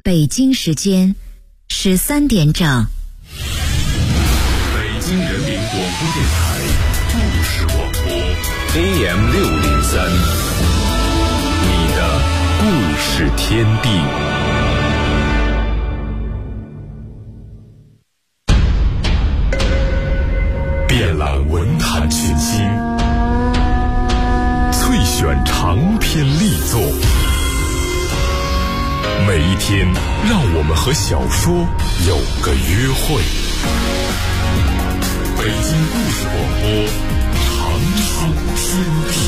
北京时间13点整。 北京人民广播电台故事广播 AM603，你的故事天地。遍览文坛群星，萃选长篇力作。每一天，让我们和小说有个约会。北京故事广播，长寿天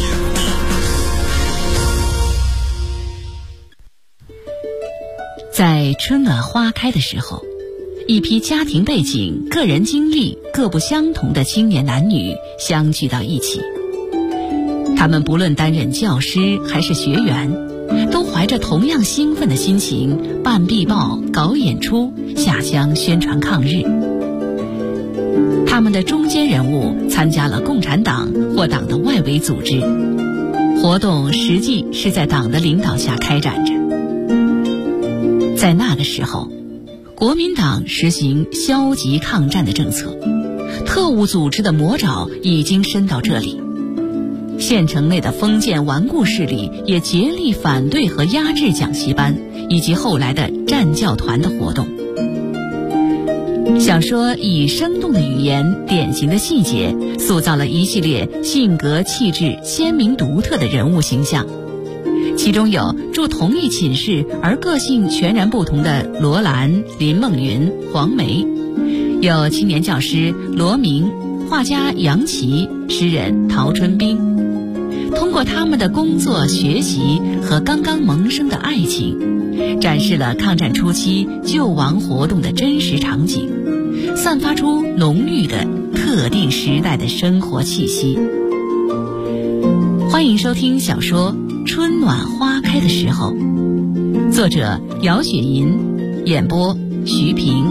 地。 在春暖花开的时候，一批家庭背景、个人经历各不相同的青年男女相聚到一起。他们不论担任教师还是学员，都怀着同样兴奋的心情办壁报、搞演出、下乡宣传抗日。他们的中坚人物参加了共产党或党的外围组织，活动实际是在党的领导下开展着。在那个时候，国民党实行消极抗战的政策，特务组织的魔爪已经伸到这里。县城内的封建顽固势力也竭力反对和压制讲习班以及后来的战教团的活动。小说以生动的语言、典型的细节，塑造了一系列性格气质鲜明独特的人物形象。其中有住同一寝室而个性全然不同的罗兰、林梦云、黄梅，有青年教师罗明、画家杨琦、诗人陶春冰。通过他们的工作、学习和刚刚萌生的爱情，展示了抗战初期救亡活动的真实场景，散发出浓郁的特定时代的生活气息。欢迎收听小说《春暖花开的时候》，作者姚雪银，演播徐平。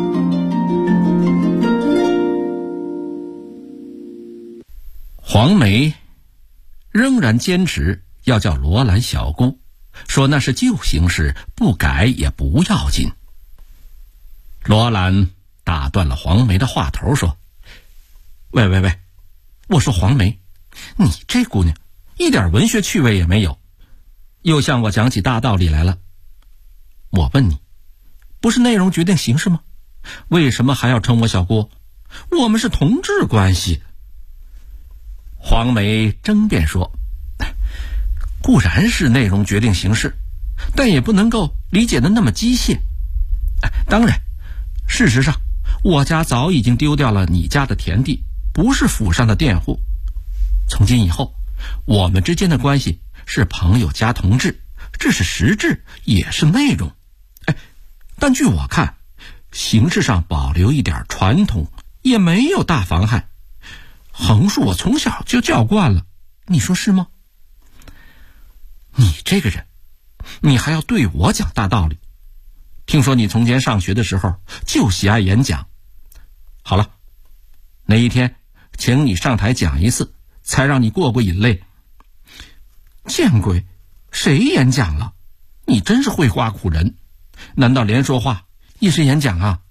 黄梅仍然坚持要叫罗兰小姑，说那是旧形式，不改也不要紧。罗兰打断了黄梅的话头，说：喂，我说黄梅，你这姑娘一点文学趣味也没有，又向我讲起大道理来了。我问你，不是内容决定形式吗？为什么还要称我小姑？我们是同志关系。黄梅争辩说，固然是内容决定形式，但也不能够理解的那么机械。当然，事实上我家早已经丢掉了你家的田地，不是府上的佃户。从今以后，我们之间的关系是朋友加同志，这是实质，也是内容。但据我看，形式上保留一点传统也没有大妨害。横竖我从小就叫惯了，你说是吗？你这个人，你还要对我讲大道理？听说你从前上学的时候就喜爱演讲。好了，哪一天请你上台讲一次，才让你过过瘾嘞。见鬼，谁演讲了？你真是会挖苦人，难道连说话也是演讲啊？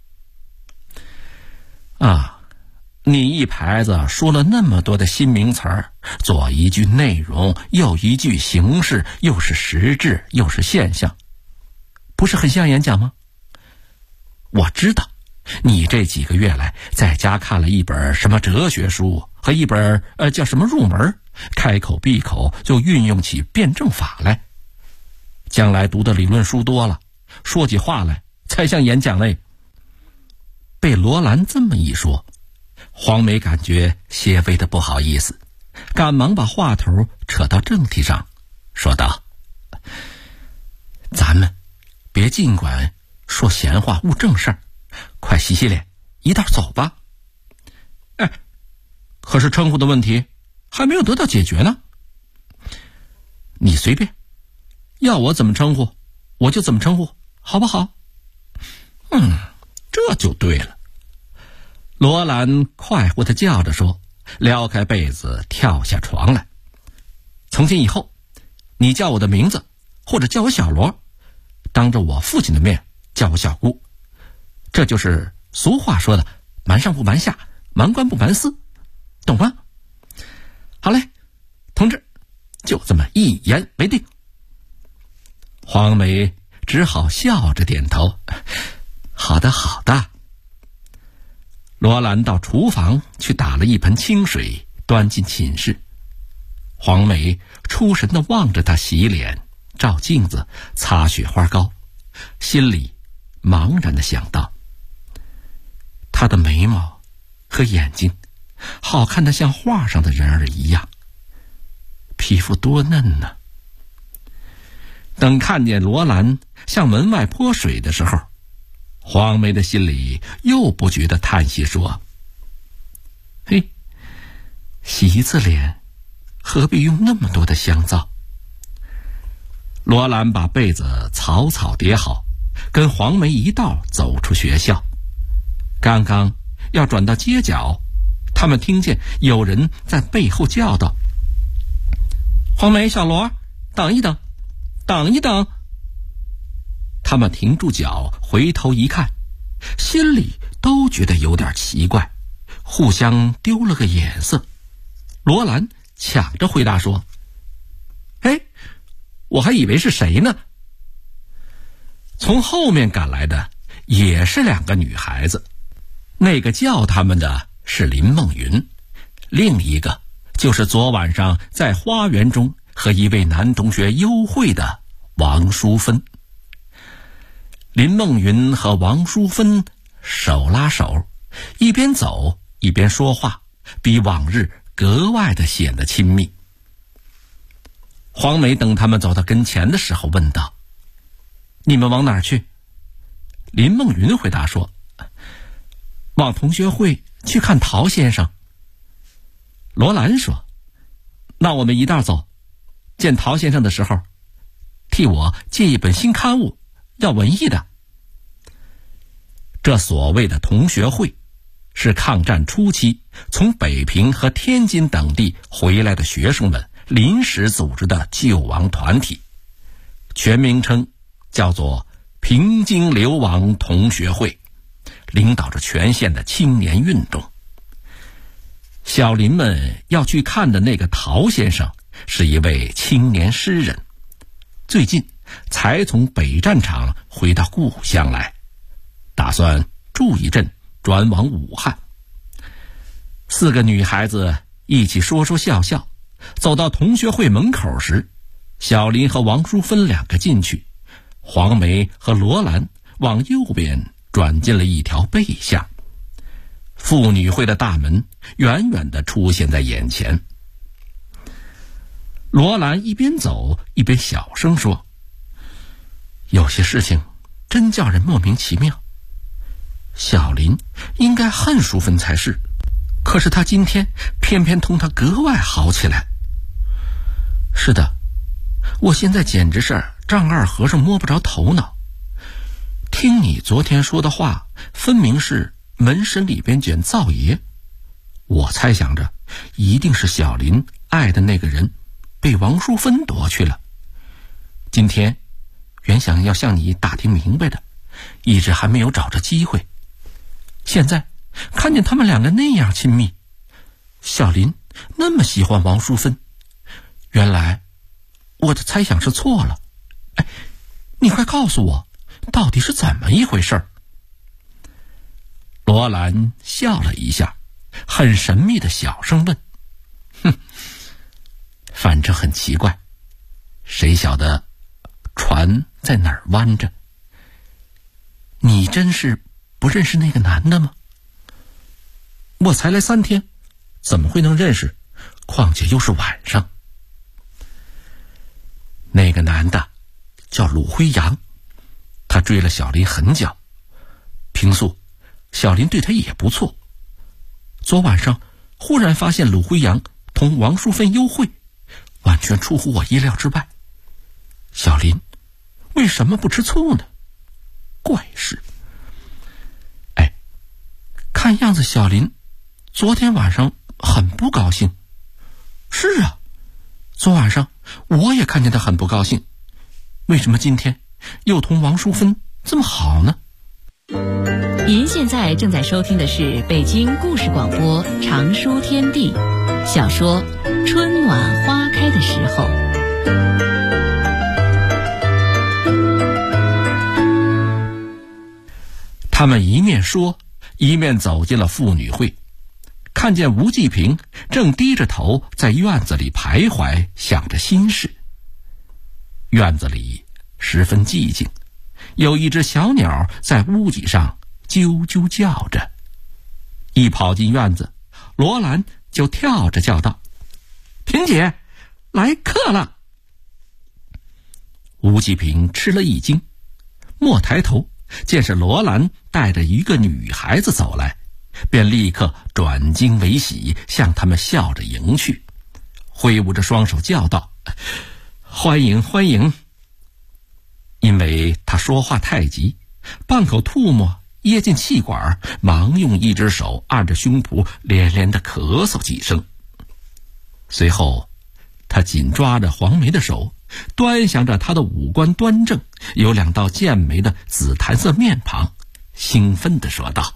你一排子说了那么多的新名词儿，左一句内容，右一句形式，又是实质，又是现象，不是很像演讲吗？我知道你这几个月来在家看了一本什么哲学书和一本叫什么入门，开口闭口就运用起辩证法来。将来读的理论书多了，说起话来才像演讲嘞。被罗兰这么一说，黄梅感觉些微的不好意思，赶忙把话头扯到正题上，说道：咱们别尽管说闲话误正事儿，快洗洗脸，一道走吧。可是称呼的问题还没有得到解决呢。你随便，要我怎么称呼我就怎么称呼，好不好？这就对了。罗兰快活地叫着说，撩开被子跳下床来。从今以后，你叫我的名字或者叫我小罗，当着我父亲的面叫我小姑，这就是俗话说的瞒上不瞒下，瞒官不瞒私，懂吗？好嘞，同志，就这么一言为定。黄梅只好笑着点头，好的好的。罗兰到厨房去打了一盆清水，端进寝室。黄梅出神地望着他洗脸、照镜子、擦雪花膏，心里茫然地想到，他的眉毛和眼睛好看得像画上的人儿一样，皮肤多嫩呢。等看见罗兰向门外泼水的时候，黄梅的心里又不觉地叹息说，嘿，洗一次脸何必用那么多的香皂。罗兰把被子草草叠好，跟黄梅一道走出学校。刚刚要转到街角，他们听见有人在背后叫道，黄梅、小罗，等一等，等一等。他们停住脚，回头一看，心里都觉得有点奇怪，互相丢了个眼色。罗兰抢着回答说，哎，我还以为是谁呢。从后面赶来的也是两个女孩子，那个叫他们的是林梦云，另一个就是昨晚上在花园中和一位男同学幽会的王淑芬。林梦云和王淑芬手拉手，一边走一边说话，比往日格外的显得亲密。黄梅等他们走到跟前的时候问道，你们往哪儿去？林梦云回答说，往同学会去看陶先生。罗兰说，那我们一道走，见陶先生的时候替我借一本新刊物，要文艺的。这所谓的同学会是抗战初期从北平和天津等地回来的学生们临时组织的救亡团体，全名称叫做平津流亡同学会，领导着全县的青年运动。小林们要去看的那个陶先生是一位青年诗人，最近才从北战场回到故乡来，打算住一阵转往武汉。四个女孩子一起说说笑笑，走到同学会门口时，小林和王淑芬两个进去，黄梅和罗兰往右边转进了一条背巷。妇女会的大门远远地出现在眼前。罗兰一边走一边小声说，有些事情真叫人莫名其妙。小林应该恨淑芬才是，可是他今天偏偏同他格外好起来。是的，我现在简直是丈二和尚摸不着头脑。听你昨天说的话，分明是门神里边卷灶爷。我猜想着一定是小林爱的那个人被王淑芬夺去了。今天原想要向你打听明白的，一直还没有找着机会。现在看见他们两个那样亲密，小林那么喜欢王淑芬，原来我的猜想是错了。哎，你快告诉我到底是怎么一回事？罗兰笑了一下，很神秘的小声问，反正很奇怪，谁晓得船在哪儿弯着？你真是不认识那个男的吗？我才来3天，怎么会能认识？况且又是晚上。那个男的叫鲁辉阳，他追了小林很久，平素小林对他也不错。昨晚上忽然发现鲁辉阳同王淑芬幽会，完全出乎我意料之外。小林为什么不吃醋呢？怪事。哎，看样子小林昨天晚上很不高兴。是啊，昨晚上我也看见他很不高兴，为什么今天又同王淑芬这么好呢？ 您现在正在收听的是北京故事广播长书天地小说《春暖花开的时候》。 他们一面说，一面走进了妇女会，看见吴继平正低着头在院子里徘徊，想着心事。院子里十分寂静，有一只小鸟在屋脊上啾啾叫着。一跑进院子，罗兰就跳着叫道：“萍姐，来客了！”吴继平吃了一惊，莫抬头见是罗兰带着一个女孩子走来，便立刻转惊为喜，向他们笑着迎去，挥舞着双手叫道：“欢迎欢迎！”因为他说话太急，半口唾沫噎进气管，忙用一只手按着胸脯，连连地咳嗽几声。随后他紧抓着黄梅的手，端详着她的五官端正，有两道剑眉的紫檀色面庞，兴奋地说道：“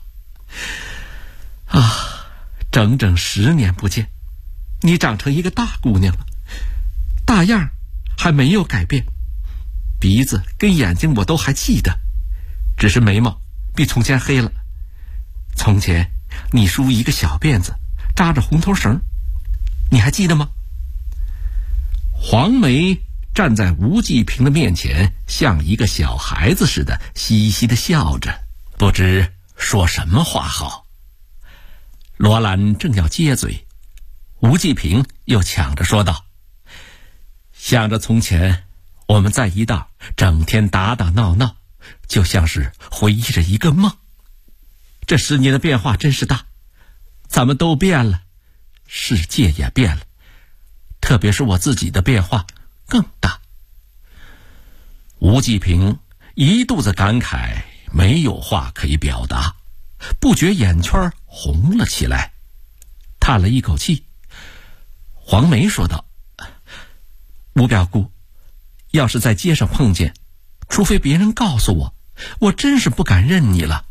啊，整整10年不见，你长成一个大姑娘了，大样还没有改变，鼻子跟眼睛我都还记得，只是眉毛比从前黑了。从前你梳一个小辫子，扎着红头绳，你还记得吗？”黄梅站在吴继平的面前，像一个小孩子似的嘻嘻地笑着，不知说什么话好。罗兰正要接嘴，吴继平又抢着说道：“想着从前我们在一道整天打打闹闹，就像是回忆着一个梦。这10年的变化真是大，咱们都变了，世界也变了，特别是我自己的变化更大。”吴继平一肚子感慨，没有话可以表达，不觉眼圈红了起来，叹了一口气。黄梅说道：“吴表姑，要是在街上碰见，除非别人告诉我，我真是不敢认你了。”“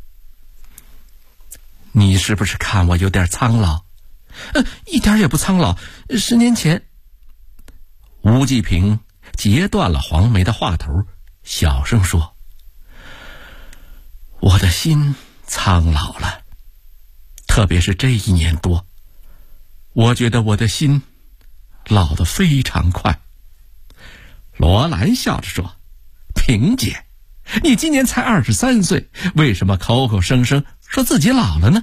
你是不是看我有点苍老？”“一点也不苍老，10年前。”吴继平截断了黄梅的话头，小声说：“我的心苍老了，特别是这1年多，我觉得我的心老得非常快。”罗兰笑着说：“萍姐，你今年才23岁，为什么口口声声说自己老了呢？”“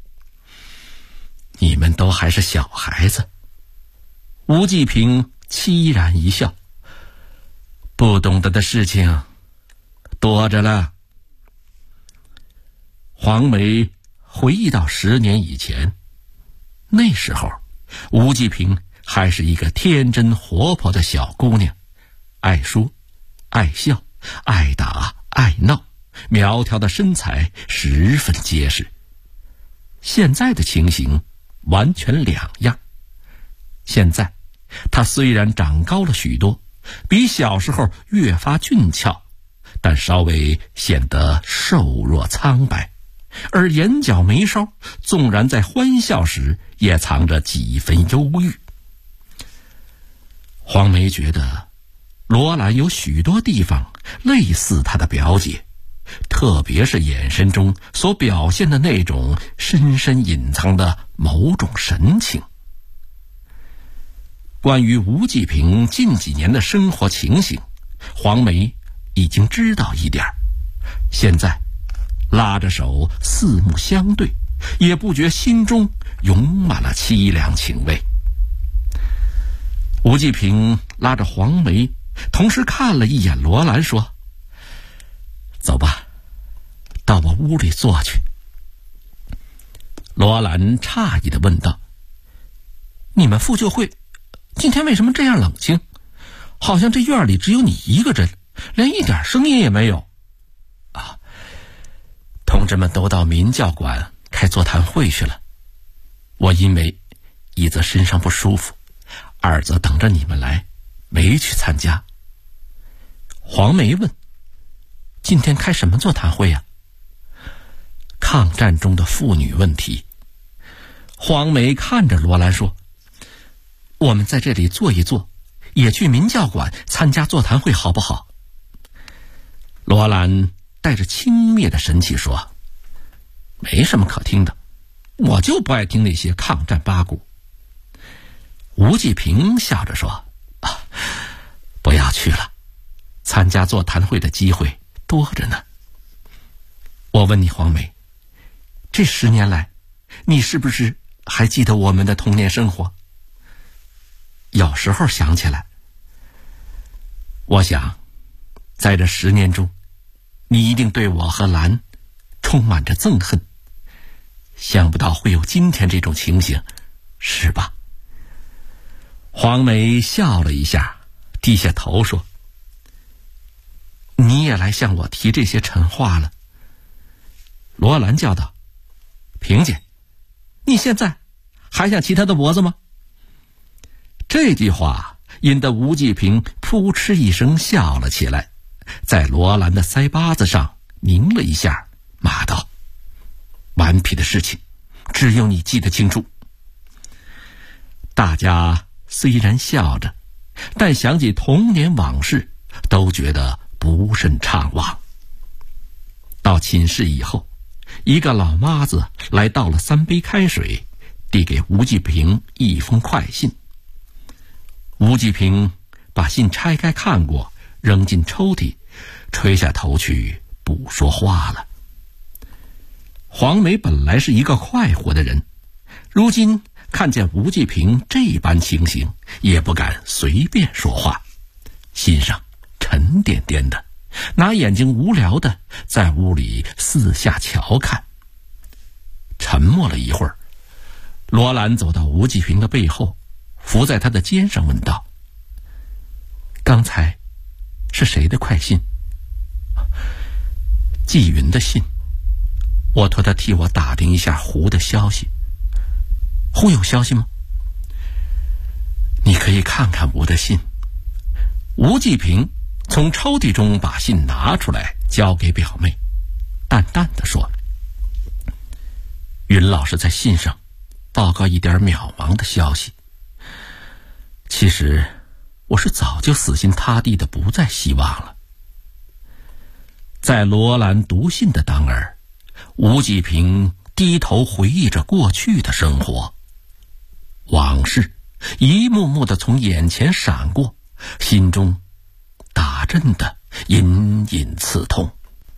你们都还是小孩子。”吴继平凄然一笑：“不懂得的事情多着了。”黄梅回忆到10年以前，那时候吴继平还是一个天真活泼的小姑娘，爱说爱笑爱打爱闹，苗条的身材十分结实。现在的情形完全两样，现在她虽然长高了许多，比小时候越发俊俏，但稍微显得瘦弱苍白，而眼角眉梢纵然在欢笑时也藏着几分忧郁。黄梅觉得罗兰有许多地方类似她的表姐，特别是眼神中所表现的那种深深隐藏的某种神情。关于吴继平近几年的生活情形，黄梅已经知道一点，现在拉着手四目相对，也不觉心中涌满了凄凉情味。吴继平拉着黄梅，同时看了一眼罗兰，说：“走吧，到我屋里坐去。”罗兰诧异地问道：“你们妇救会今天为什么这样冷清？好像这院里只有你一个人，连一点声音也没有。”“啊，同志们都到民教馆开座谈会去了，我因为一则身上不舒服，二则等着你们来，没去参加。”黄梅问：“ 今天开什么座谈会呀？抗战中的妇女问题。黄梅看着罗兰说，我们在这里坐一坐，也去民教馆参加座谈会好不好？罗兰带着轻蔑的神气说，没什么可听的，我就不爱听那些抗战八股。吴继平笑着说，不要去了，参加座谈会的机会多着呢。我问你，黄梅，这10年来，你是不是还记得我们的童年生活？有时候想起来。我想，在这10年中，你一定对我和兰充满着憎恨，想不到会有今天这种情形，是吧？黄梅笑了一下，低下头说，你也来向我提这些陈话了。罗兰叫道，萍姐，你现在还想骑他的脖子吗？这句话引得吴继平扑哧一声笑了起来，在罗兰的腮巴子上拧了一下，骂道，顽皮的事情只有你记得清楚。大家虽然笑着，但想起童年往事，都觉得不甚怅惘。到寝室以后，一个老妈子来倒了3杯开水，递给吴继平一封快信。吴继平把信拆开看过，扔进抽屉，垂下头去不说话了。黄梅本来是一个快活的人，如今看见吴继平这般情形，也不敢随便说话，心上沉甸甸的，拿眼睛无聊的在屋里四下瞧看。沉默了一会儿，罗兰走到吴继平的背后，伏在他的肩上问道，刚才是谁的快信？纪云的信，我托他替我打听一下胡的消息。胡有消息吗？你可以看看我的信。吴继平从抽屉中把信拿出来，交给表妹，淡淡地说，云老师在信上报告一点渺茫的消息。其实我是早就死心塌地的不再希望了。在罗兰读信的当儿，吴继平低头回忆着过去的生活，往事一幕幕的从眼前闪过，心中打阵的隐隐刺痛。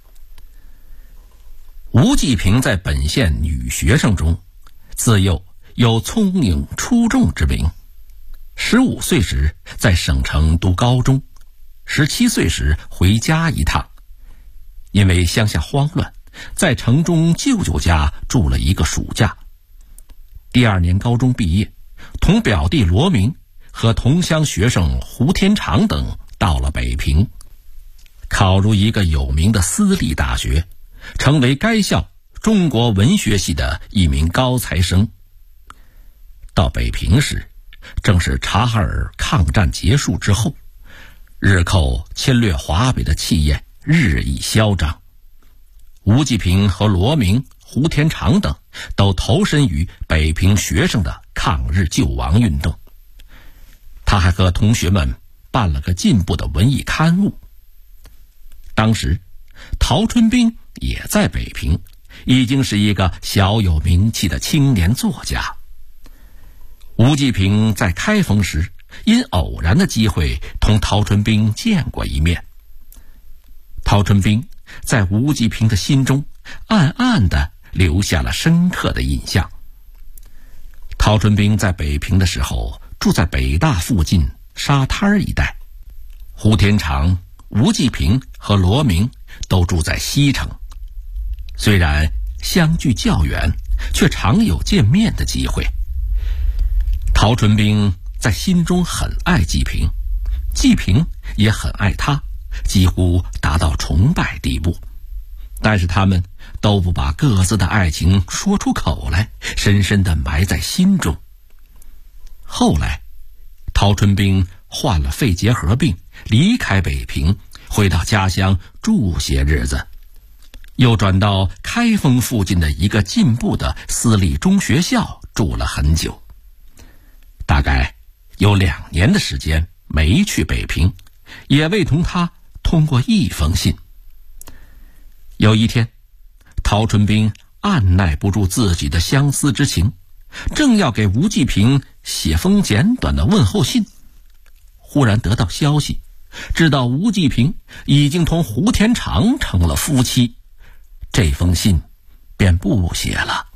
吴继平在本县女学生中，自幼有聪颖出众之名。15岁时在省城读高中，17岁时回家一趟，因为乡下慌乱，在城中舅舅家住了一个暑假。第2年高中毕业，同表弟罗明和同乡学生胡天长等到了北平，考入一个有名的私立大学，成为该校中国文学系的一名高材生。到北平时，正是察哈尔抗战结束之后，日寇侵略华北的气焰日益嚣张。吴继平和罗明、胡天长等都投身于北平学生的抗日救亡运动。他还和同学们办了个进步的文艺刊物。当时陶春冰也在北平，已经是一个小有名气的青年作家。吴继平在开封时因偶然的机会同陶春冰见过一面。陶春冰在吴继平的心中暗暗地留下了深刻的印象。陶春冰在北平的时候住在北大附近沙滩一带，胡天长、吴继平和罗明都住在西城，虽然相距较远，却常有见面的机会。陶春冰在心中很爱纪平，纪平也很爱他，几乎达到崇拜地步，但是他们都不把各自的爱情说出口来，深深地埋在心中。后来陶春冰患了肺结核病，离开北平， 回到家乡住些日子，又转到开封附近的一个进步的私立中学校住了很久。大概有2年的时间没去北平，也未同他通过一封信。有一天，陶春冰按耐不住自己的相思之情，正要给吴继平写封简短的问候信，忽然得到消息，知道吴继平已经同胡天长成了夫妻，这封信便不写了。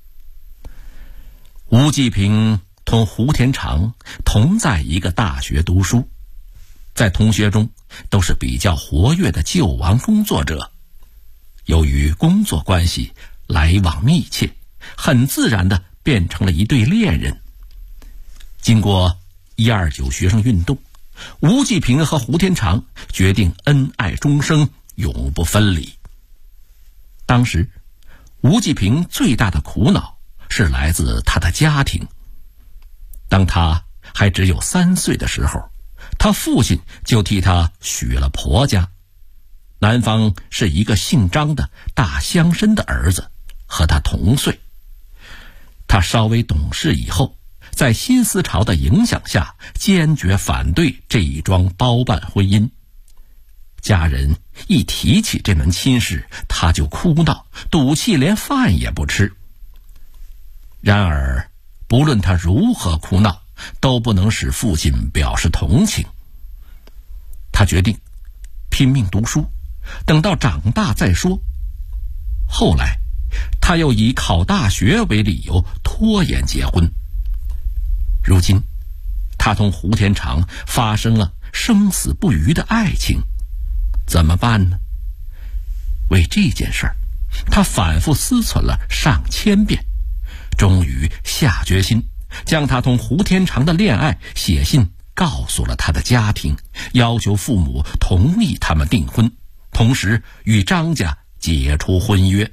吴继平同胡天长同在一个大学读书，在同学中都是比较活跃的救亡工作者，由于工作关系来往密切，很自然地变成了一对恋人。经过129学生运动，吴继平和胡天长决定恩爱终生，永不分离。当时吴继平最大的苦恼是来自他的家庭。当他还只有3岁的时候，他父亲就替他许了婆家，男方是一个姓张的大乡绅的儿子，和他同岁。他稍微懂事以后，在新思潮的影响下，坚决反对这一桩包办婚姻。家人一提起这门亲事，他就哭闹，赌气连饭也不吃。然而不论他如何哭闹，都不能使父亲表示同情。他决定拼命读书，等到长大再说。后来他又以考大学为理由拖延结婚。如今他同胡天长发生了生死不渝的爱情，怎么办呢？为这件事儿，他反复思忖了上千遍，终于下决心将他同胡天长的恋爱写信告诉了他的家庭，要求父母同意他们订婚，同时与张家解除婚约。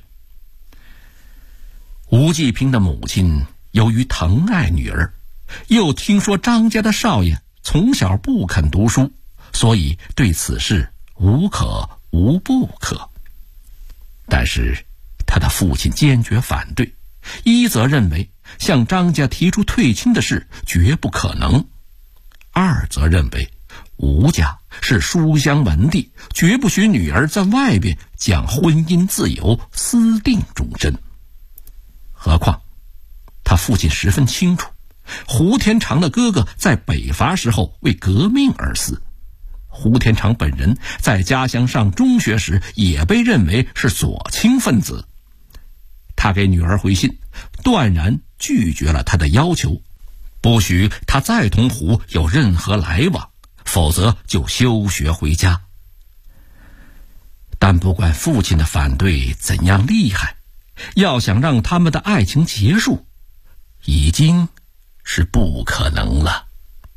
吴继平的母亲由于疼爱女儿，又听说张家的少爷从小不肯读书，所以对此事无可无不可。但是他的父亲坚决反对，一则认为向张家提出退亲的事绝不可能，二则认为吴家是书香门第，绝不许女儿在外边讲婚姻自由，私定终身。何况他父亲十分清楚，胡天长的哥哥在北伐时候为革命而死，胡天长本人在家乡上中学时也被认为是左倾分子。他给女儿回信，断然拒绝了他的要求，不许他再同胡有任何来往，否则就休学回家。但不管父亲的反对怎样厉害，要想让他们的爱情结束，已经是不可能了。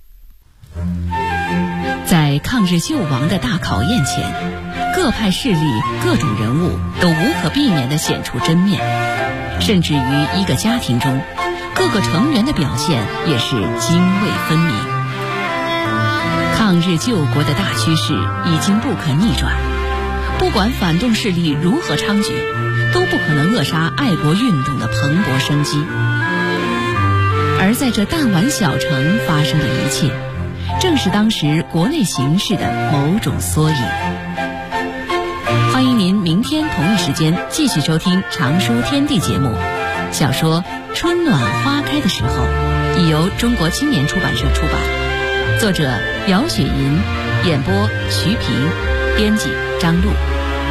在抗日救亡的大考验前，各派势力、各种人物都无可避免地显出真面，甚至于一个家庭中，各个成员的表现也是泾渭分明。抗日救国的大趋势已经不可逆转，不管反动势力如何猖獗，都不可能扼杀爱国运动的蓬勃生机。而在这弹丸小城发生的一切，正是当时国内形势的某种缩影。欢迎您明天同一时间继续收听《常书天地》节目。小说《春暖花开的时候》已由中国青年出版社出版，作者姚雪银，演播徐平，编辑张璐。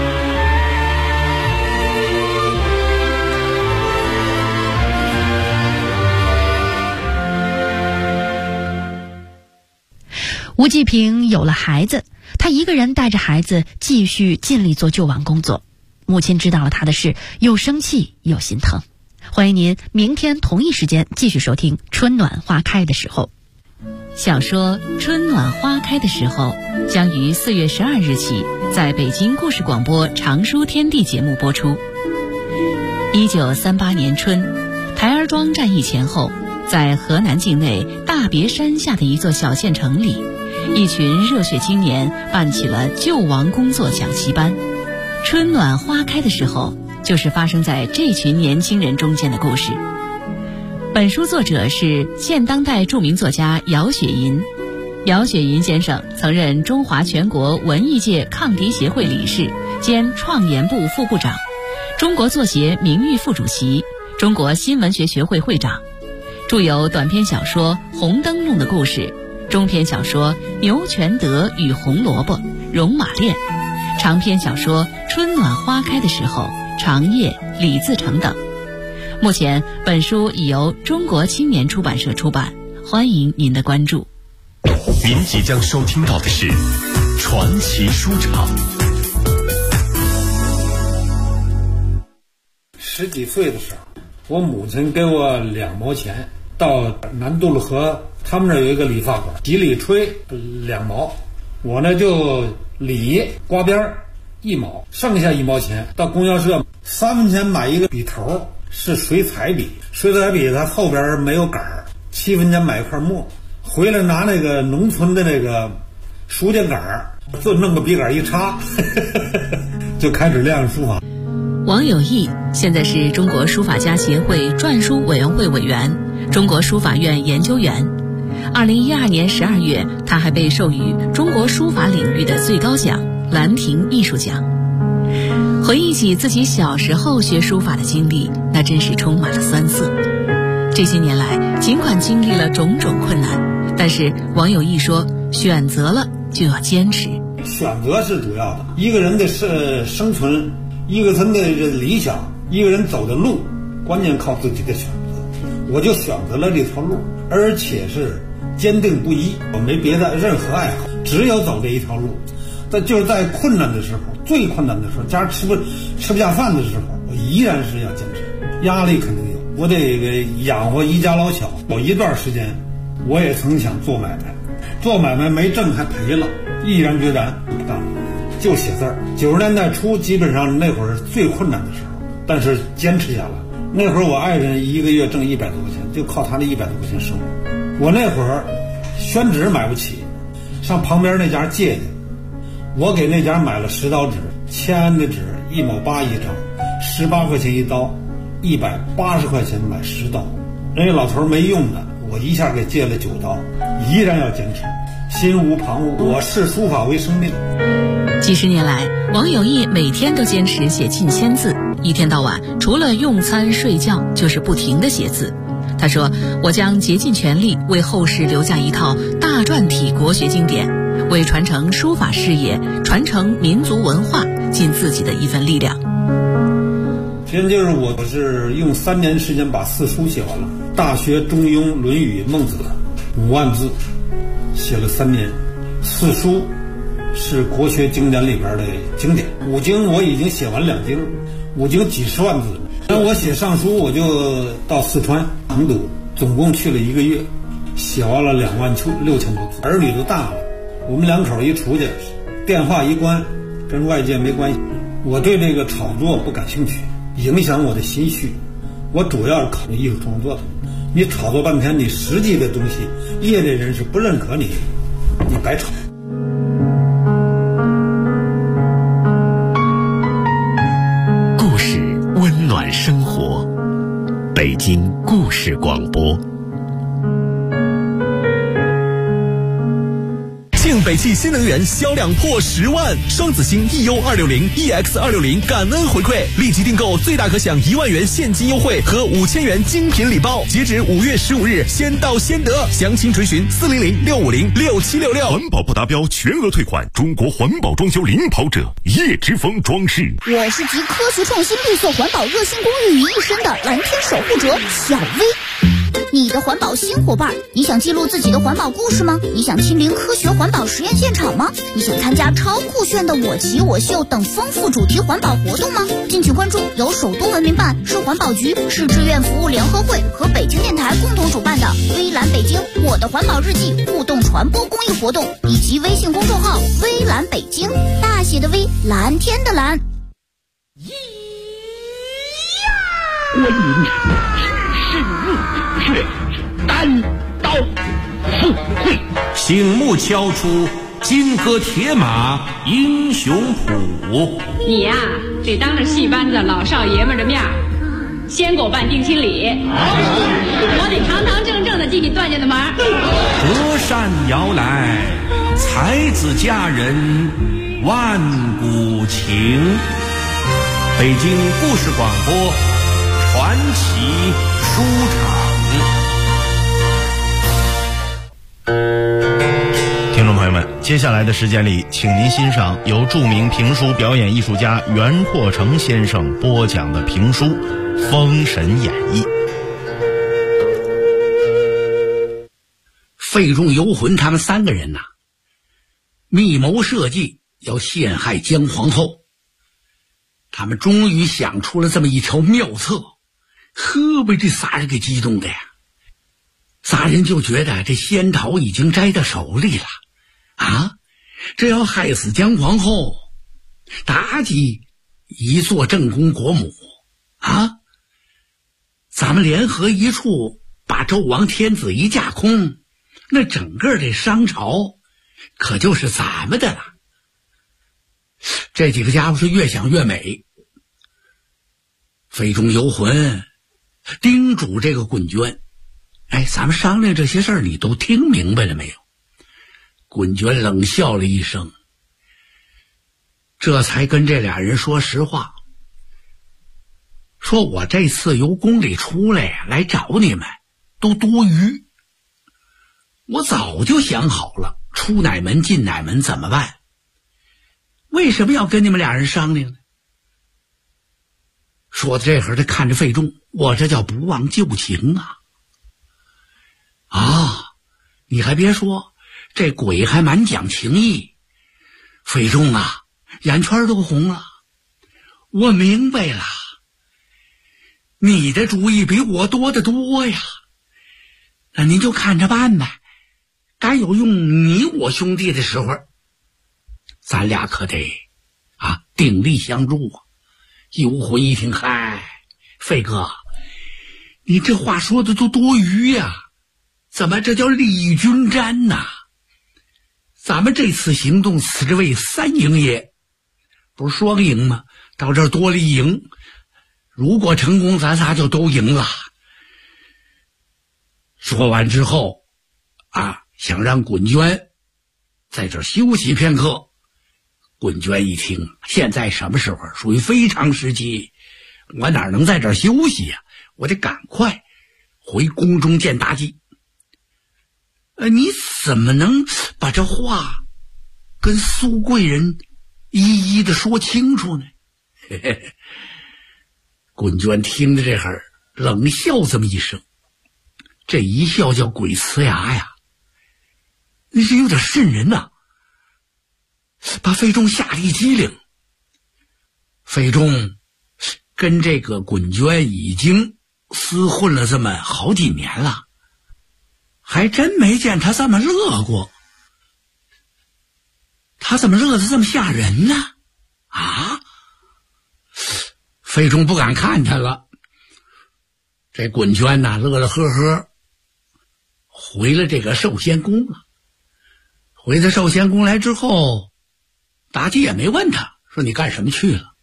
吴继平有了孩子，他一个人带着孩子继续尽力做救亡工作。母亲知道了他的事，又生气又心疼。欢迎您明天同一时间继续收听《春暖花开的时候》。 小说《春暖花开的时候》将于4月12日起在北京故事广播《常书天地》节目播出。1938年春，台儿庄战役前后，在河南境内大别山下的一座小县城里， 一群热血青年办起了救亡工作讲习班。春暖花开的时候，就是发生在这群年轻人中间的故事。本书作者是现当代著名作家姚雪银。姚雪银先生曾任中华全国文艺界抗敌协会理事兼创研部副部长，中国作协名誉副主席，中国新闻学学会会长，著有短篇小说《红灯笼的故事》，中篇小说《牛全德与红萝卜》《戎马恋》，长篇小说《春暖花开的时候》《长夜》《李自成》等。目前本书已由中国青年出版社出版，欢迎您的关注。 您即将收听到的是传奇书场。 10几岁的时候，我母亲给我2毛钱，到南渡路河他们那儿有一个理发馆，洗理吹2毛，我呢就理刮边1毛，剩下1毛钱到供销社3分钱买一个笔头，是水彩笔，水彩笔它后边没有杆儿，7分钱买一块墨，回来拿那个农村的那个书架杆儿，就弄个笔杆一插就开始练书法。 王有义现在是中国书法家协会篆书委员会委员，中国书法院研究员。2012年12月，他还被授予中国书法领域的最高奖兰亭艺术奖。回忆起自己小时候学书法的经历，那真是充满了酸涩。这些年来，尽管经历了种种困难，但是王有义说，选择了就要坚持。 选择是主要的，一个人的生存，一个人的理想，一个人走的路，关键靠自己的选择。我就选择了这条路，而且是坚定不移，我没别的任何爱好，只有走这一条路。就是在困难的时候，最困难的时候，家吃不下饭的时候，我依然是要坚持。压力肯定有，我得养活一家老小。有一段时间，我也曾想做买卖，做买卖没挣还赔了，毅然决然不干了，就写字儿。90年代初，基本上那会儿最困难的时候，但是坚持下来。那会儿我爱人1个月挣100多块钱，就靠他那100多块钱生活。我那会儿宣纸买不起，上旁边那家借去。我给那家买了10刀纸，签的纸1毛8一张，18块钱一刀，180块钱买10刀。人家老头没用的，我一下给借了9刀，依然要坚持，心无旁骛。我视书法为生命。 几十年来，王有义每天都坚持写近1000字，一天到晚除了用餐睡觉，就是不停地写字。他说：“我将竭尽全力为后世留下一套大篆体国学经典，为传承书法事业、传承民族文化尽自己的一份力量。” 其实就是我是用3年时间把4书写完了，《大学》《中庸》《论语》《孟子》5万字，写了3年。4书是国学经典里边的经典，5经我已经写完2经，5经几十万字。那我写上书，我就到四川成都，总共去了1个月，写完了26000多字。儿女都大了，我们2口一出去，电话一关，跟外界没关系。我对这个炒作不感兴趣，影响我的心绪。我主要是考虑艺术创作的。你炒作半天，你实际的东西，业内人士不认可你，你白炒。 故事温暖生活，北京故事广播。庆北汽新能源销量破10万，双子星 EU260、EX260 感恩回馈，立即订购最大可享1万元现金优惠和5000元精品礼包，截止5月15日，先到先得。详情垂询400-650-6766。环保不达标全额退款，中国环保装修领跑者叶之峰装饰。 我是集科学创新、绿色环保、热心公益于一身的蓝天守护者小薇。你的环保新伙伴，你想记录自己的环保故事吗？你想亲临科学环保实验现场吗？你想参加超酷炫的我骑我秀等丰富主题环保活动吗？敬请关注由首都文明办、市环保局、市志愿服务联合会和北京电台共同主办的微蓝北京我的环保日记互动传播公益活动，以及微信公众号微蓝北京，大写的微，蓝天的蓝。 观音是日月单刀富贵。醒目敲出金戈铁马英雄谱。 你呀，得当着戏班子老少爷们的面先给我办定亲礼，我得堂堂正正的进你段家的门。 隔山摇来，才子佳人万古情。北京故事广播传奇书场。 听众朋友们，接下来的时间里，请您欣赏由著名评书表演艺术家袁阔成先生播讲的评书《封神演义》。 费仲、游魂他们3个人呐，密谋设计要陷害姜皇后。他们终于想出了这么一条妙策，被这仨人给激动的呀。仨人就觉得这仙桃已经摘到手里了啊，这要害死姜皇后，妲己一做正宫国母啊，咱们联合一处把纣王天子一架空，那整个这商朝可就是咱们的了。这几个家伙是越想越美。费仲、游魂叮嘱这个滚娟，咱们商量这些事儿你都听明白了没有？滚娟冷笑了一声，这才跟这俩人说实话，说我这次由宫里出来来找你们都多余，我早就想好了出哪门进哪门怎么办，为什么要跟你们俩人商量呢？说到这会儿，他看着费仲，我这叫不忘旧情啊！你还别说，这鬼还蛮讲情义。费仲啊，眼圈都红了。我明白了，你的主意比我多得多呀。那您就看着办呗，该有用你我兄弟的时候，咱俩可得鼎力相助啊。游魂一听，嗨，费哥，你这话说的都多余呀，怎么这叫利益均沾呐？咱们这次行动此之谓3赢也，不是双赢吗？到这儿多了1赢，如果成功，咱仨就都赢了。说完之后想让滚娟在这儿休息片刻。滚娟一听，现在什么时候？属于非常时期，我哪能在这儿休息呀？我得赶快回宫中见妲己。你怎么能把这话跟苏贵人一一的说清楚呢？滚娟听着这会儿冷笑这么一声，这一笑叫鬼呲牙呀，那是有点瘆人呐，把费仲吓了一激灵。费仲跟这个滚娟已经厮混了这么好几年了，还真没见他这么乐过。他怎么乐得这么吓人呢？费仲不敢看他了。这滚娟呐，乐乐呵呵回了这个寿仙宫了。回到寿仙宫来之后，妲己也没问他，说你干什么去了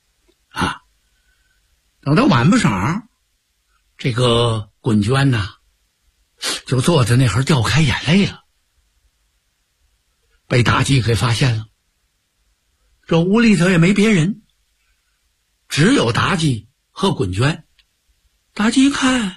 等到晚不晌，这个滚娟呐就坐在那会儿掉开眼泪了，被妲己给发现了。这屋里头也没别人，只有妲己和滚娟。妲己一看，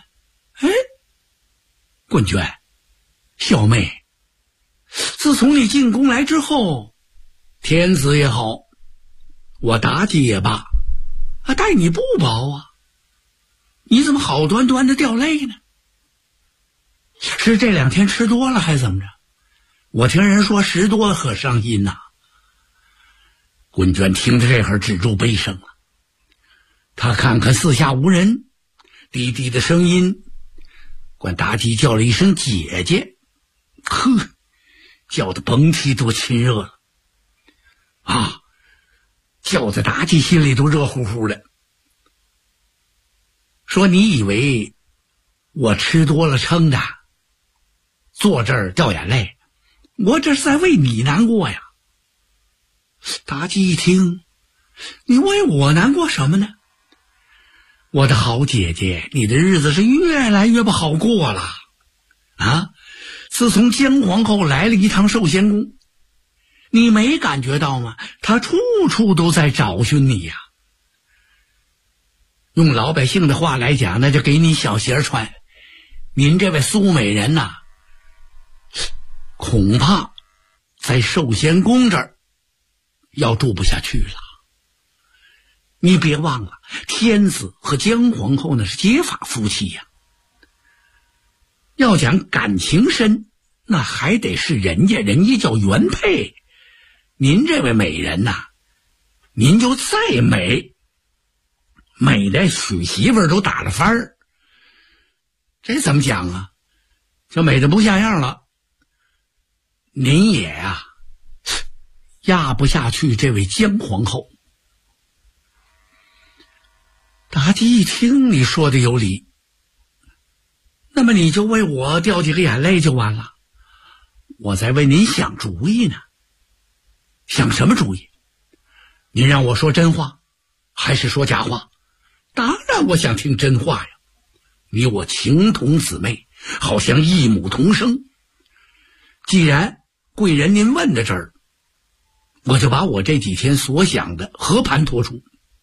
滚娟，小妹，自从你进宫来之后，天子也好，我妲己也罢，待你不薄你怎么好端端的掉泪呢？是这2天吃多了还怎么着？我听人说食多可伤心呐。滚娟听着这会儿止住悲声了，他看看四下无人，低低的声音管妲己叫了一声姐姐，叫得甭提多亲热了叫得妲己心里都热乎乎的。说你以为我吃多了撑的， 坐这儿掉眼泪，我这是在为你难过呀。妲己一听，你为我难过什么呢？我的好姐姐，你的日子是越来越不好过了啊！自从姜皇后来了一趟寿仙宫，你没感觉到吗？她处处都在找寻你呀。用老百姓的话来讲，那就给你小鞋穿。您这位苏美人呐，恐怕在寿仙宫这儿要住不下去了。你别忘了，天子和姜皇后那是结发夫妻呀。要讲感情深，那还得是人家叫原配。您这位美人呐，您就再美，美的娶媳妇儿都打了翻儿。这怎么讲啊？就美的不像样了。您也啊，压不下去这位姜皇后。妲己一听你说的有理，那么你就为我掉几个眼泪就完了。我在为您想主意呢。想什么主意？您让我说真话还是说假话？当然我想听真话呀。你我情同姊妹，好像一母同生。既然贵人您问到这儿，我就把我这几天所想的和盘托出。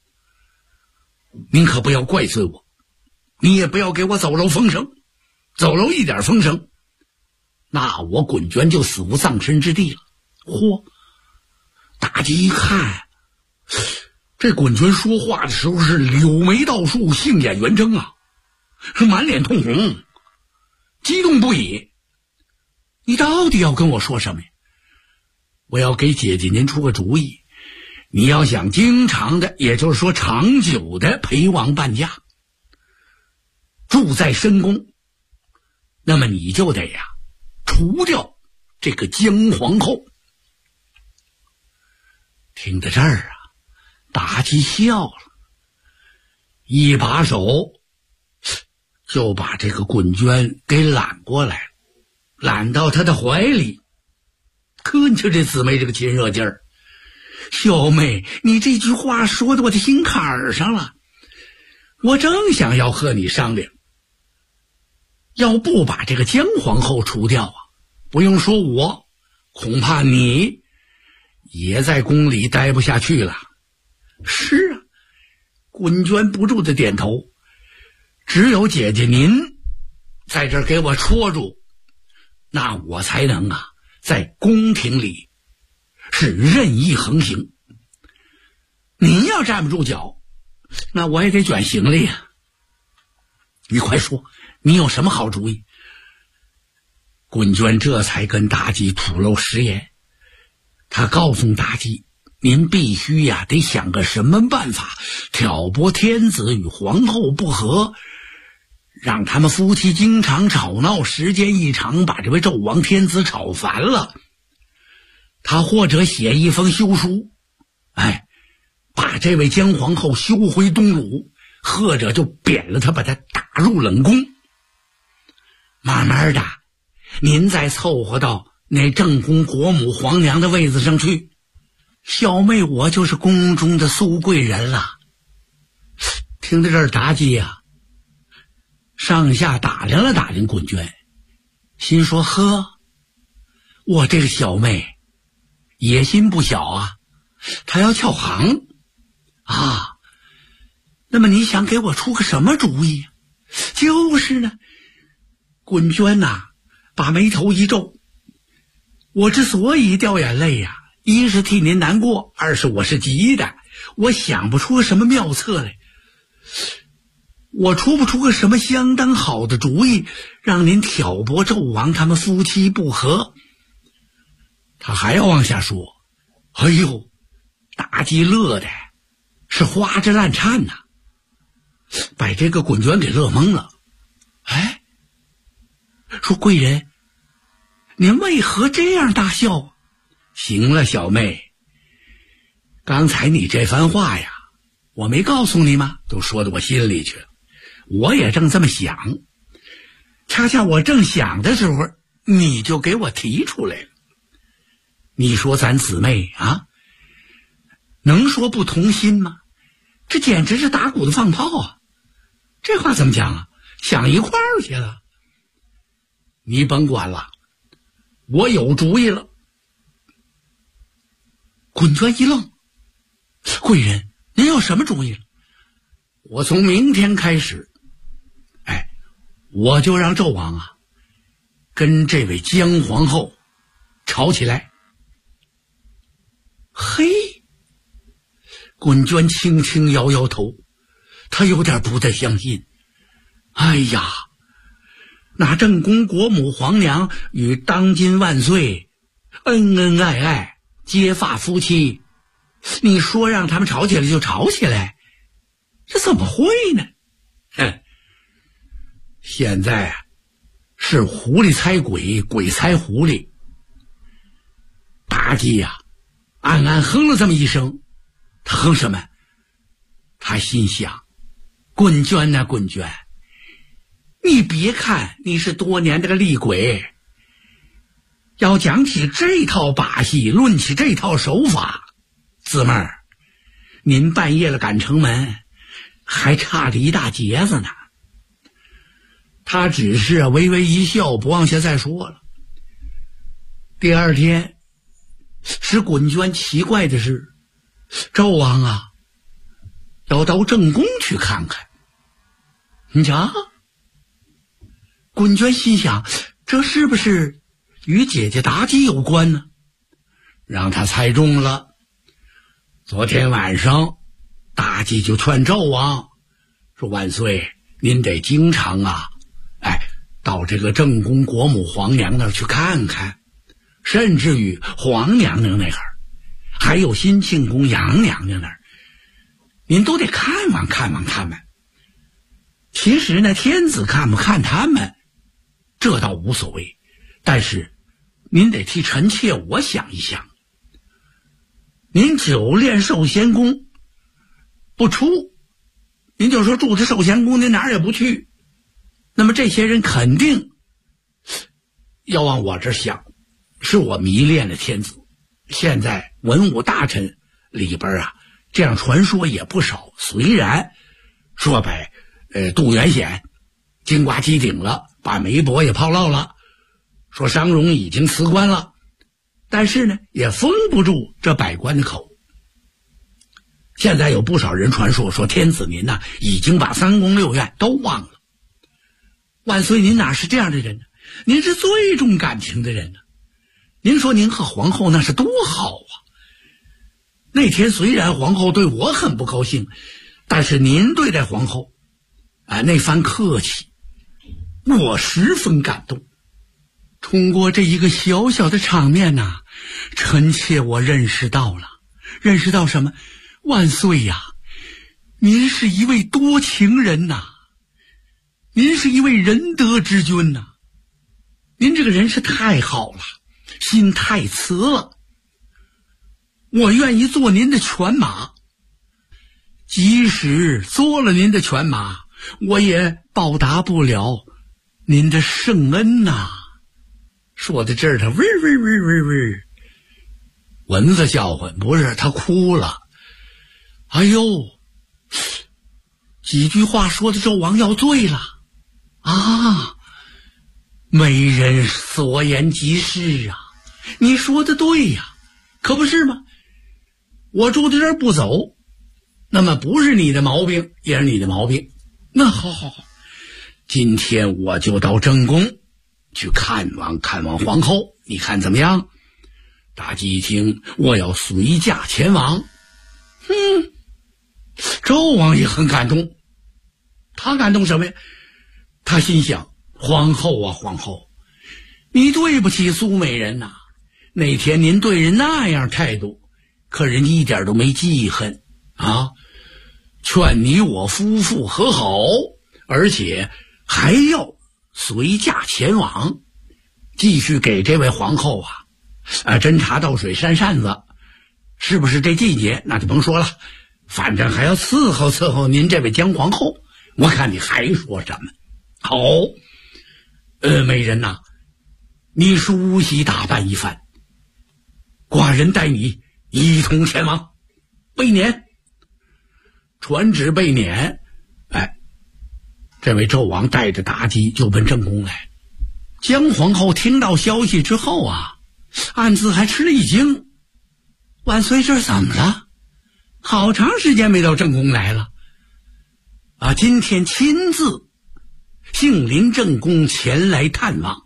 您可不要怪罪我，你也不要给我走漏风声，走漏一点风声，那我滚娟就死无葬身之地了。嚯！妲己一看，这滚娟说话的时候是柳眉倒竖，杏眼圆睁啊，是满脸通红，激动不已。你到底要跟我说什么呀？我要给姐姐您出个主意，你要想经常的，也就是说长久的陪王伴驾，住在深宫，那么你就得呀除掉这个姜皇后。听到这儿啊，妲己笑了，一把手就把这个滚娟给揽过来，揽到他的怀里。看就这姊妹这个亲热劲儿，小妹，你这句话说到我的心坎儿上了。我正想要和你商量，要不把这个姜皇后除掉啊，不用说我，恐怕你也在宫里待不下去了。是啊，滚娟不住的点头。只有姐姐您在这儿给我戳住，那我才能啊在宫廷里是任意横行。您要站不住脚，那我也得卷行李呀。你快说，你有什么好主意？滚娟这才跟妲己吐露实言。他告诉妲己，您必须呀得想个什么办法挑拨天子与皇后不和，让他们夫妻经常吵闹，时间一长把这位纣王天子吵烦了。他或者写一封休书，把这位姜皇后休回东鲁，或者就贬了他，把他打入冷宫。慢慢的，您再凑合到那正宫国母皇娘的位子上去，小妹我就是宫中的苏贵人了。听到这儿，妲己呀上下打量了打量滚娟，心说呵，我这个小妹野心不小啊，她要撬行啊。那么你想给我出个什么主意？就是呢，滚娟呐把眉头一皱，我之所以掉眼泪呀，一是替您难过，二是我是急的，我想不出个什么妙策来。我出不出个什么相当好的主意，让您挑拨纣王他们夫妻不和。他还要往下说，哎呦，妲己乐的是花枝乱颤呐，把这个滚娟给乐懵了。说贵人，您为何这样大笑？行了，小妹，刚才你这番话呀，我没告诉你吗？都说到我心里去了。我也正这么想，恰恰我正想的时候， 你就给我提出来了。你说咱姊妹啊，能说不同心吗？这简直是打鼓子放炮啊！这话怎么讲啊？想一块儿去了。你甭管了，我有主意了。滚娟一愣，贵人，您有什么主意了？我从明天开始，我就让纣王啊跟这位姜皇后吵起来。嘿，滚娟轻轻摇摇头，她有点不太相信。哎呀，那正宫国母皇娘与当今万岁恩恩爱爱，结发夫妻，你说让他们吵起来就吵起来，这怎么会呢？现在啊，是狐狸猜鬼，鬼猜狐狸。妲己呀，暗暗哼了这么一声。他哼什么？他心想，滚娟呐，滚娟，你别看你是多年的个厉鬼，要讲起这套把戏，论起这套手法，姊妹儿，您半夜了赶城门，还差着一大截子呢。他只是微微一笑，不往下再说了。第二天，使滚娟奇怪的是，纣王啊要到正宫去看看。你瞧，滚娟心想，这是不是与姐姐妲己有关呢？让他猜中了。昨天晚上妲己就劝纣王说，万岁，您得经常啊到这个正宫国母皇娘那儿去看看，甚至于皇娘娘那儿，还有新庆宫杨娘娘那儿，您都得看望看望他们。其实呢，天子看不看他们这倒无所谓，但是您得替臣妾我想一想。您久恋寿仙宫不出，您就说住在寿仙宫，您哪儿也不去，那么这些人肯定要往我这儿想，是我迷恋了天子。现在文武大臣里边啊，这样传说也不少。虽然说白杜元显金瓜击顶了，把梅伯也炮烙了，说商容已经辞官了，但是呢也封不住这百官的口。现在有不少人传说，说天子您已经把三宫六院都忘了。万岁，您哪是这样的人呢？您是最重感情的人呢。您说您和皇后那是多好啊！那天虽然皇后对我很不高兴，但是您对待皇后那番客气，我十分感动。通过这一个小小的场面臣妾我认识到什么？万岁呀，您是一位多情人您是一位仁德之君您这个人是太好了，心太慈了。我愿意做您的犬马，即使做了您的犬马，我也报答不了您的圣恩说到这儿，他喂，蚊子叫唤，不是，他哭了。哎呦，几句话说的纣王要醉了美人所言极是你说的对呀，可不是吗？我住在这儿不走，那么不是你的毛病，也是你的毛病。那好，今天我就到正宫去看望皇后，你看怎么样？妲己一听，我要随驾前往。纣王也很感动。他感动什么呀？他心想，皇后，你对不起苏美人那天您对人那样态度，可人一点都没记恨劝你我夫妇和好，而且还要随驾前往，继续给这位皇后斟茶倒水扇扇子，是不是这季节那就甭说了，反正还要伺候您这位姜皇后，我看你还说什么？好，美人你梳洗打扮一番，寡人带你一同前往备撵。传旨备撵，这位纣王带着妲己就奔正宫来。姜皇后听到消息之后暗自还吃了一惊，万岁这是怎么了？好长时间没到正宫来了今天亲自杏林正宫前来探望。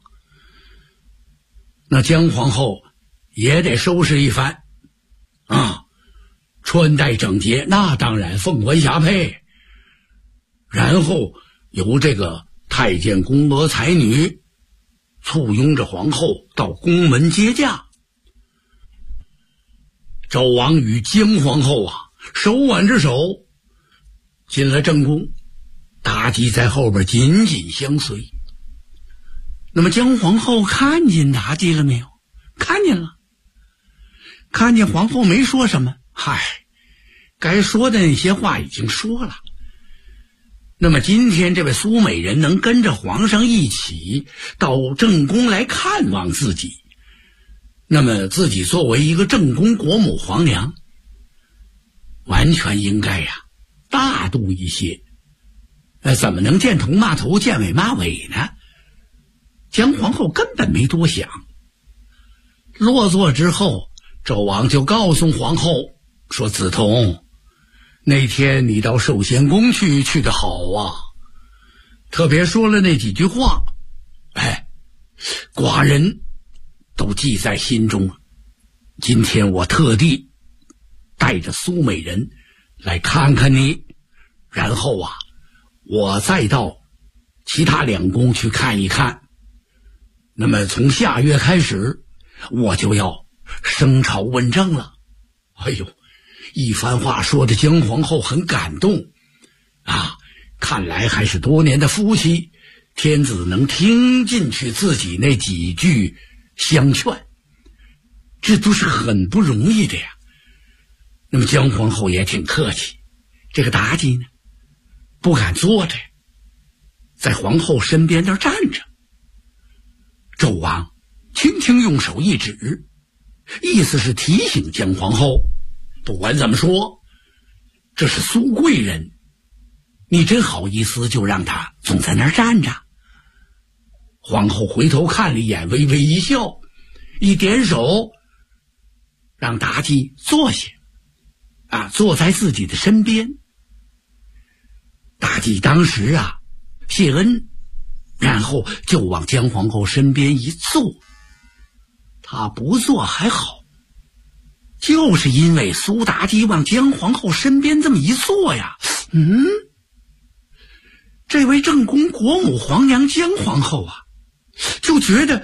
那姜皇后也得收拾一番穿戴整洁，那当然凤冠霞帔，然后由这个太监宫娥才女簇拥着皇后到宫门接驾。纣王与姜皇后手挽着手进了正宫，妲己在后边紧紧相随。那么姜皇后看见妲己了没有？看见了。看见皇后没说什么，该说的那些话已经说了。那么今天这位苏美人能跟着皇上一起到正宫来看望自己，那么自己作为一个正宫国母皇娘，完全应该大度一些。怎么能见头骂头见尾骂尾呢？姜皇后根本没多想。落座之后，纣王就告诉皇后说，梓潼，那天你到寿仙宫去得好特别说了那几句话，寡人都记在心中。今天我特地带着苏美人来看看你，然后我再到其他两宫去看一看。那么从下月开始，我就要升朝问政了。一番话说的姜皇后很感动看来还是多年的夫妻，天子能听进去自己那几句相劝，这都是很不容易的呀。那么姜皇后也挺客气，这个妲己呢不敢坐着，在皇后身边那儿站着。纣王轻轻用手一指，意思是提醒姜皇后，不管怎么说，这是苏贵人，你真好意思就让她总在那儿站着？皇后回头看了一眼，微微一笑，一点手让妲己坐下坐在自己的身边。妲己当时谢恩，然后就往姜皇后身边一坐。她不坐还好，就是因为苏妲己往姜皇后身边这么一坐这位正宫国母皇娘姜皇后就觉得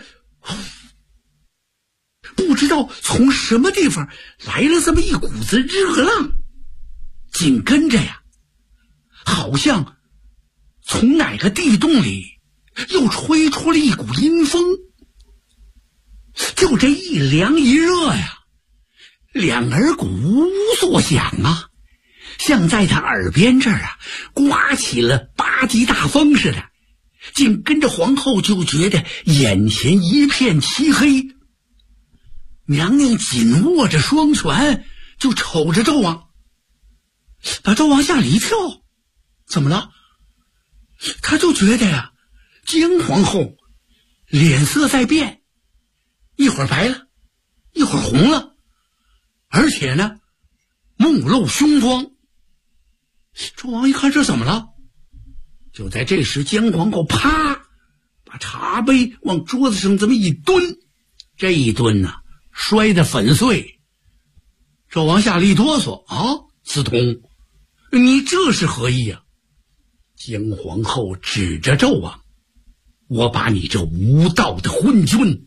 不知道从什么地方来了这么一股子热浪，紧跟着好像从哪个地洞里又吹出了一股阴风。就这一凉一热两耳鼓呜呜作响像在他耳边这儿刮起了8级大风似的。紧跟着皇后就觉得眼前一片漆黑，娘娘紧握着双拳就瞅着纣王，把纣王吓了一跳。怎么了？他就觉得姜皇后脸色在变，一会儿白了，一会儿红了，而且呢目露凶光。纣王一看这怎么了？就在这时，姜皇后啪把茶杯往桌子上这么一蹲，这一蹲摔得粉碎。纣王吓了一哆嗦梓潼，你这是何意姜皇后指着纣王，我把你这无道的昏君。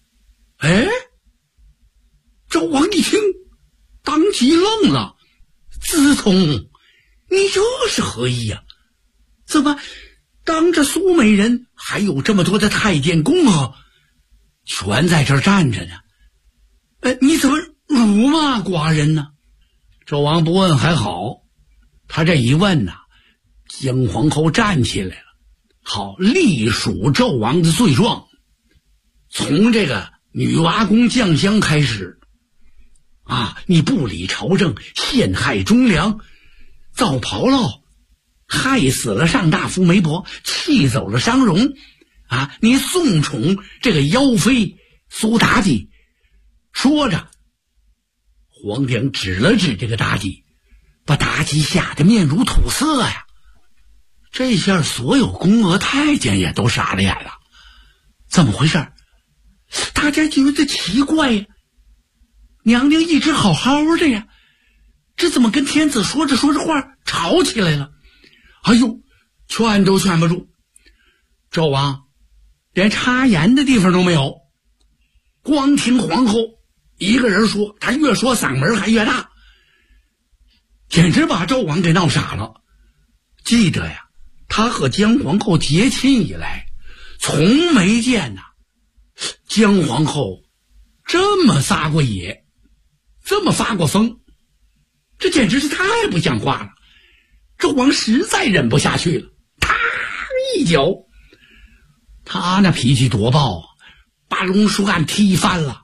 纣王一听当即愣了，梓潼，你这是何意怎么当着苏美人还有这么多的太监宫全在这儿站着呢？你怎么辱骂寡人呢？纣王不问还好，他这一问姜皇后站起来了，好，隶属纣王的罪状。 从这个女娲宫降香开始啊，你不理朝政，陷害忠良，造炮烙，害死了上大夫梅伯，气走了商容啊！你送宠这个妖妃苏妲己。说着，皇帝指了指这个妲己，把妲己吓得面如土色呀。这下所有宫娥太监也都傻了眼了，怎么回事？大家觉得奇怪呀，娘娘一直好好的呀，这怎么跟天子说着说着话吵起来了？哎呦，劝都劝不住。纣王连插言的地方都没有，光听皇后一个人说，他越说嗓门还越大，简直把纣王给闹傻了。记得呀，他和姜皇后结亲以来，从没见呐姜皇后这么撒过野，这么发过疯，这简直是太不像话了。纣王实在忍不下去了，啪一脚，他那脾气多暴啊，把龙书案踢翻了。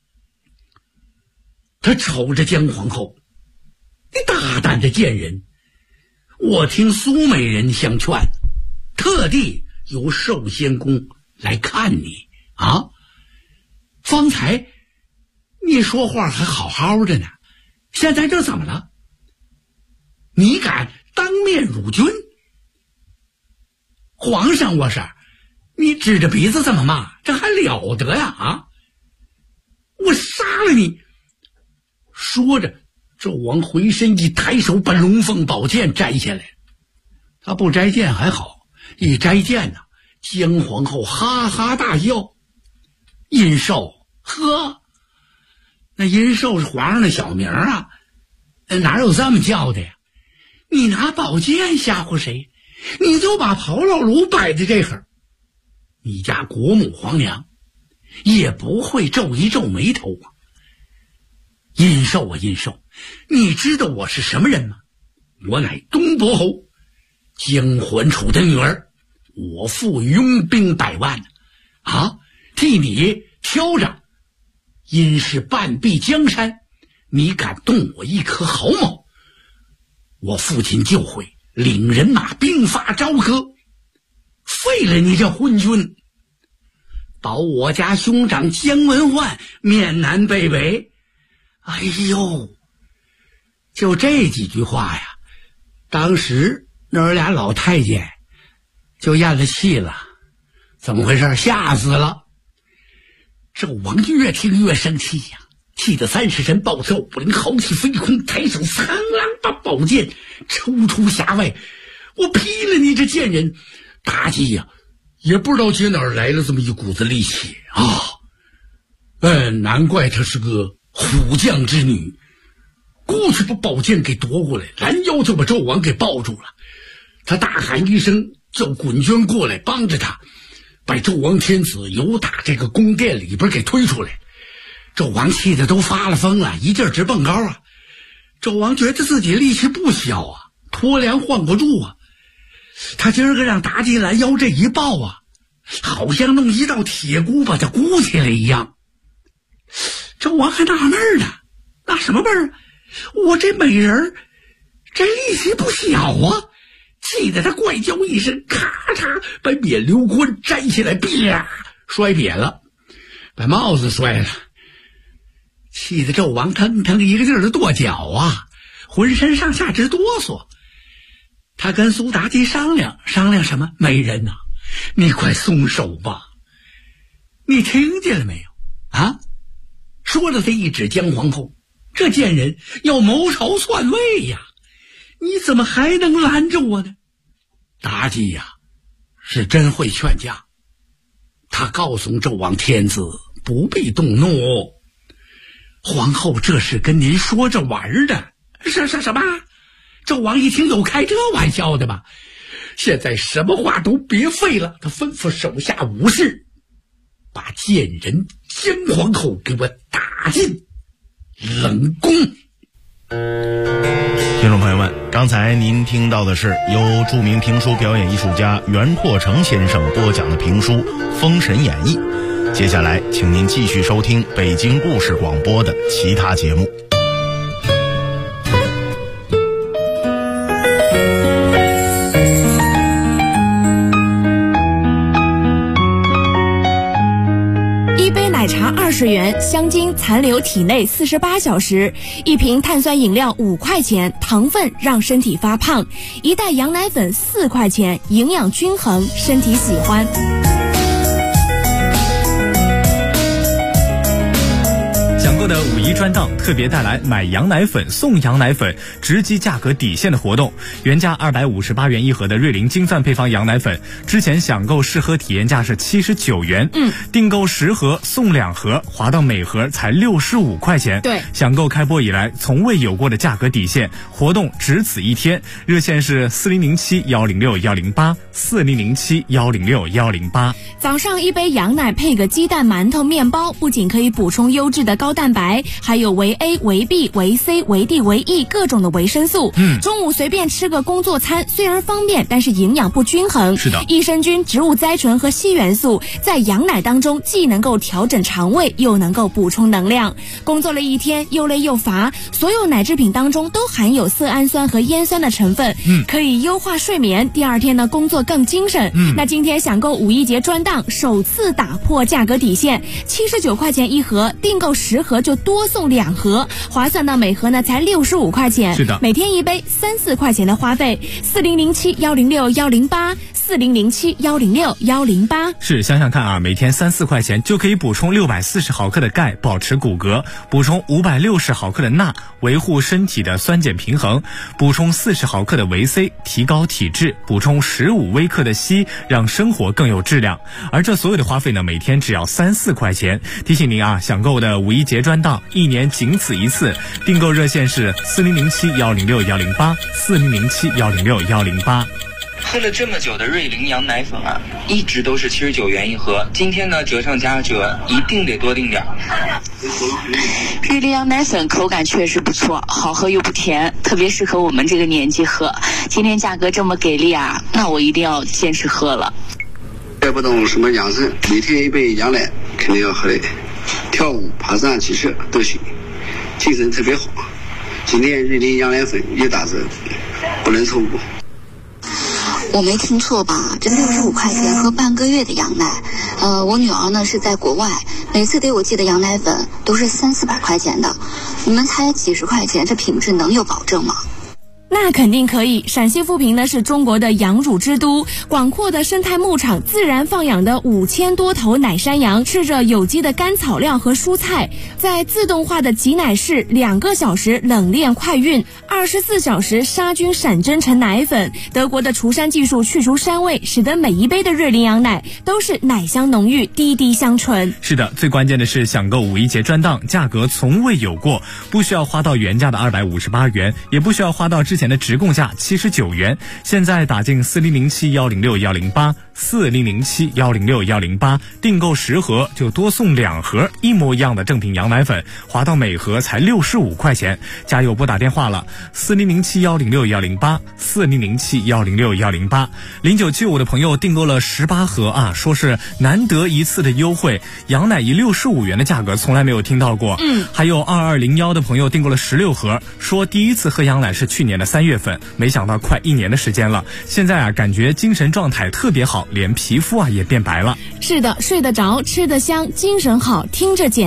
他瞅着姜皇后，你大胆的贱人，我听苏美人相劝，特地由寿仙宫来看你啊！方才你说话还好好的呢，现在这怎么了？你敢当面辱君？皇上我是，你指着鼻子这么骂，这还了得呀啊！我杀了你！说着，纣王回身一抬手，把龙凤宝剑摘下来。他不摘剑还好，一摘剑呢，姜皇后哈哈大笑。殷寿，呵，那殷寿是皇上的小名啊，哪有这么叫的呀？你拿宝剑吓唬谁？你就把炮烙炉摆在这会儿，你家国母皇娘也不会皱一皱眉头啊。殷寿啊殷寿，你知道我是什么人吗？我乃东伯侯姜桓楚的女儿，我父拥兵100万啊，替你挑着，因是半壁江山，你敢动我一颗毫毛，我父亲就会领人马兵发朝歌，废了你这昏君，保我家兄长姜文焕面南背北。哎呦，就这几句话呀，当时那儿俩老太监就咽了气了。怎么回事？吓死了！纣王越听越生气呀，气得30神暴跳不灵，豪气飞空，抬手苍啷把宝剑抽出匣外，我劈了你这贱人！妲己呀，也不知道接哪儿来了这么一股子力气啊！难怪她是个虎将之女，过去把宝剑给夺过来，拦腰就把纣王给抱住了。他大喊一声，叫滚娟过来帮着他，把纣王天子由打这个宫殿里边给推出来。纣王气得都发了疯了，一劲儿直蹦高啊！纣王觉得自己力气不小啊，脱粮换不住啊。他今儿个让妲己拦腰这一抱啊，好像弄一道铁箍把他箍起来一样。纣王还纳闷呢，纳什么闷儿？我这美人这力气不小啊！气得他怪叫一声，咔嚓把冕旒冠摘下来，啪摔瘪了，把帽子摔了。气得纣王腾腾一个劲儿的跺脚啊，浑身上下直哆嗦。他跟苏妲己商量什么？美人啊，你快松手吧！你听见了没有啊？说着他一指姜皇后，这贱人要谋朝篡位呀，你怎么还能拦着我呢？妲己呀，是真会劝架。他告诉纣王天子不必动怒，皇后这是跟您说着玩的。什么？纣王一听，有开这玩笑的吧？现在什么话都别费了，他吩咐手下武士把贱人姜皇后给我打进冷宫。 听众朋友们，刚才您听到的是由著名评书表演艺术家袁阔成先生播讲的评书《封神演义》。 接下来，请您继续收听北京故事广播的其他节目。 一杯奶茶20元，香精残留体内48小时；一瓶碳酸饮料5块钱，糖分让身体发胖；一袋羊奶粉4块钱，营养均衡，身体喜欢。 享购的五一专档特别带来买羊奶粉送羊奶粉直击价格底线的活动，原价258元一盒的瑞麟精算配方羊奶粉，之前享购试喝体验价是79元，订购10盒送2盒，划到每盒才65块钱。 对， 享购开播以来从未有过的价格底线，活动只此一天，热线是4007-106-108，4007-106-108。 早上一杯羊奶配个鸡蛋馒头面包，不仅可以补充优质的高蛋白，还有维 A、维 B、维 C、维 D、维 E 各种的维生素。中午随便吃个工作餐，虽然方便，但是营养不均衡。 是的， 益生菌、植物甾醇和硒元素在羊奶当中既能够调整肠胃，又能够补充能量。工作了一天又累又乏，所有奶制品当中都含有色氨酸和烟酸的成分，可以优化睡眠，第二天呢工作更精神。那今天享购五一节专档，首次打破价格底线，79块钱一盒，订购10盒就多送2盒，划算到每盒呢才65块钱。 是的， 每天一杯3-4块钱的花费。4007-106-108，4007-106-108。 是，想想看啊，每天3-4块钱就可以补充640毫克的钙，保持骨骼；补充560毫克的钠，维护身体的酸碱平衡；补充40毫克的维 C， 提高体质；补充15微克的硒，让生活更有质量。而这所有的花费呢，每天只要3-4块钱。提醒您啊，享购的五一节专档1年仅此一次，订购热线是4007-106-108， 4007-106-108。 喝了这么久的瑞麟羊奶粉啊，一直都是79元一盒，今天呢折上加折，一定得多订点。 瑞麟羊奶粉口感确实不错，好喝又不甜，特别适合我们这个年纪喝。今天价格这么给力啊，那我一定要坚持喝了。 也不懂什么养生，每天一杯羊奶肯定要喝的，跳舞、爬山、骑车都行，精神特别好。今天瑞麟羊奶粉又打折，不能错过。 我没听错吧？这65块钱喝半个月的羊奶。我女儿呢是在国外，每次给我寄的羊奶粉都是300-400块钱的，你们才几十块钱，这品质能有保证吗？ 那肯定可以。陕西富平呢是中国的羊乳之都，广阔的生态牧场，自然放养的5000多头奶山羊，吃着有机的干草料和蔬菜，在自动化的挤奶室2个小时冷链快运，24小时杀菌闪蒸成奶粉。德国的除膻技术去除膻味，使得每一杯的瑞麟羊奶都是奶香浓郁，滴滴香醇。 是的，最关键的是享购五一节专档，价格从未有过，不需要花到原价的258元，也不需要花到之前的直供价79元，现在打进4007-106-108， 4007-106-108，订购10盒就多送2盒一模一样的正品羊奶粉，划到每盒才65块钱。加油拨打电话了，4007-106-108， 4007-106-108。0975的朋友订购了18盒啊，说是难得一次的优惠，羊奶以65元的价格从来没有听到过。还有2201的朋友订购了16盒，说第一次喝羊奶是去年的3月份，没想到快1年的时间了，现在啊感觉精神状态特别好，连皮肤啊也变白了。 是的，睡得着，吃得香，精神好，听着简